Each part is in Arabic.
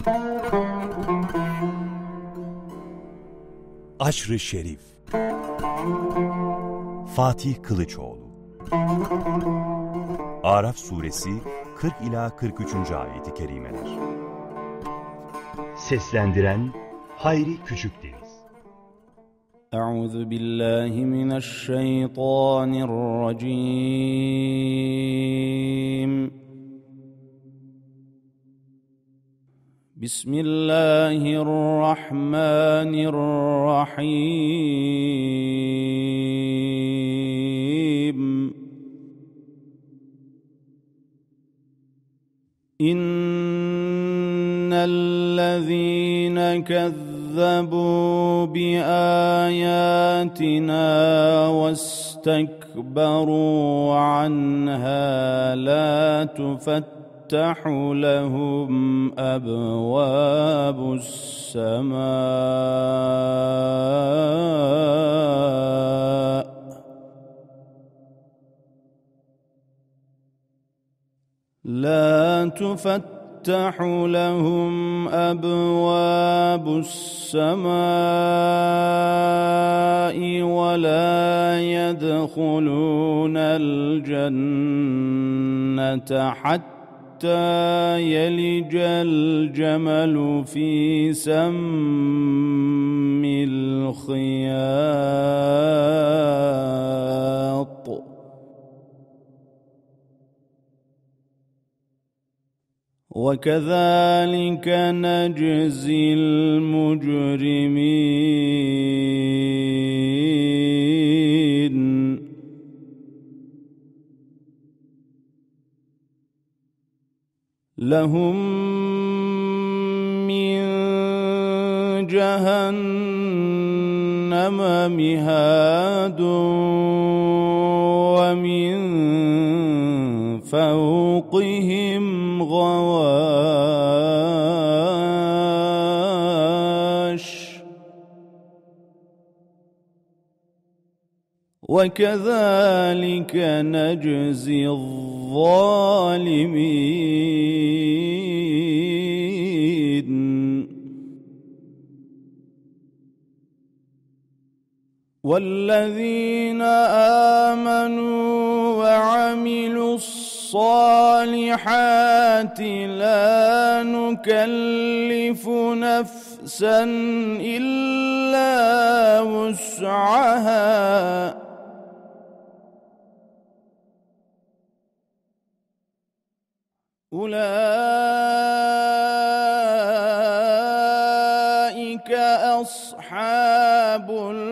Aşr-ı Şerif Fatih Kılıçoğlu Araf Suresi 40 ila 43. ayeti kerimeler. Seslendiren Hayri Küçükdeniz. Euzubillahimineşşeytanirracim. Bismillahirrahmanirrahim. İnnellezîne kezzebû biâyâtinâ vestekberû anhâ lâ tufettahu lehum ebvâbus semâ لا تفتح لهم أبواب السماء ولا يدخلون الجنة حتى يلج الجمل في سم الخياط وكذلك نجزي المجرمين لهم من جهنم مهاد ومن فوقهم غواش وكذلك نجزي الظالمين والذين آمنوا وعملوا الصالحات لا نكلف نفسا إلا وسعها أولئك أصحاب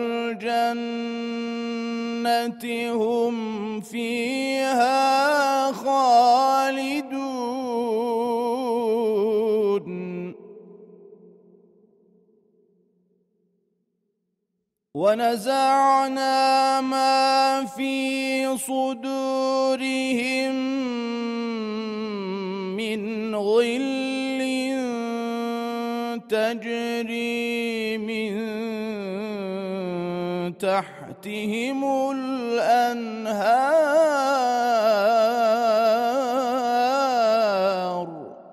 الجنة هم فيها خالدون ونزعنا ما في صدورهم من غل تجري من تحتهم الأنهار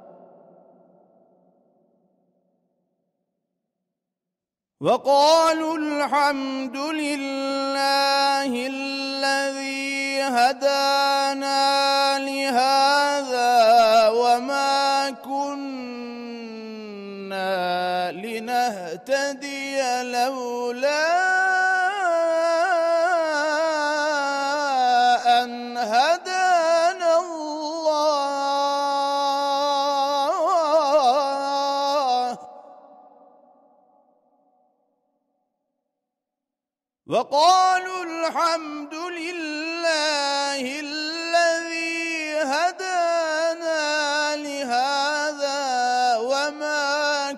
وقالوا الحمد لله الذي هدانا لهذا وما كنا لنهتدي لولا أن هدانا الله وقالوا الحمد لله الذي هدانا لهذا وما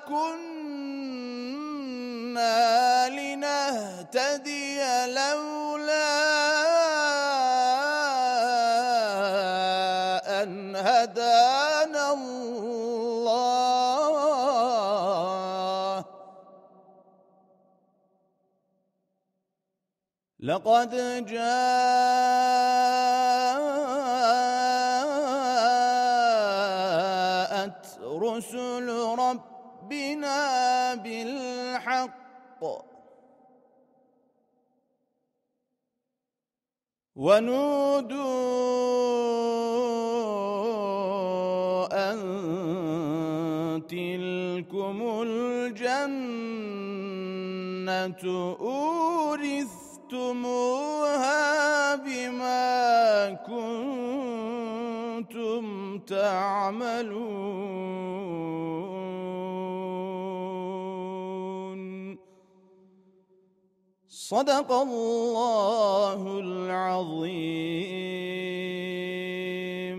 كنا لنهتدي لولا أن هدانا الله لقد جاءت رسل ربنا ربنا بالحق ونودوا أن تلكم الجنة أورثتموها بما كنتم تعملون صدق الله العظيم.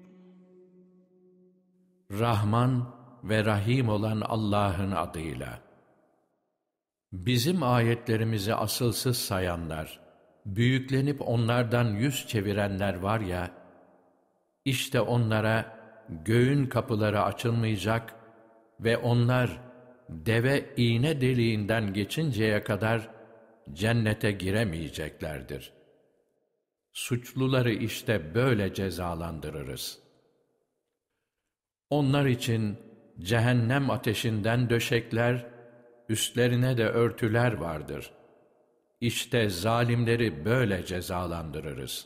Rahman ve Rahim olan Allah'ın adıyla. Bizim ayetlerimizi asılsız sayanlar, büyüklenip onlardan yüz çevirenler var ya, işte onlara göğün kapıları açılmayacak ve onlar deve iğne deliğinden geçinceye kadar cennete giremeyeceklerdir. Suçluları işte böyle cezalandırırız. Onlar için cehennem ateşinden döşekler, üstlerine de örtüler vardır. İşte zalimleri böyle cezalandırırız.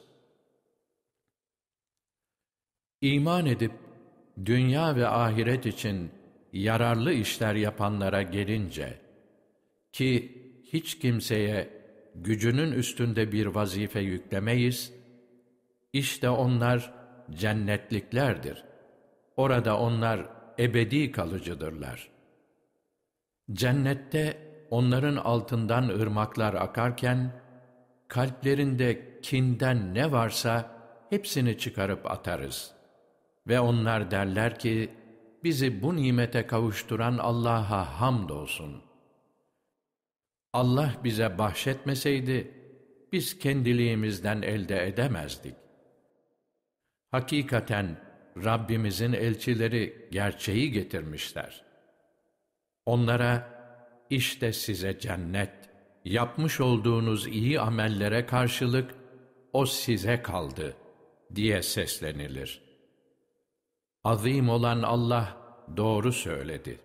İman edip dünya ve ahiret için yararlı işler yapanlara gelince, ki hiç kimseye gücünün üstünde bir vazife yüklemeyiz, işte onlar cennetliklerdir. Orada onlar ebedi kalıcıdırlar. Cennette onların altından ırmaklar akarken, kalplerinde kinden ne varsa hepsini çıkarıp atarız. Ve onlar derler ki, bizi bu nimete kavuşturan Allah'a hamdolsun. Allah bize bahşetmeseydi, biz kendiliğimizden elde edemezdik. Hakikaten Rabbimizin elçileri gerçeği getirmişler. Onlara, işte size cennet, yapmış olduğunuz iyi amellere karşılık, o size kaldı, diye seslenilir. Azim olan Allah doğru söyledi.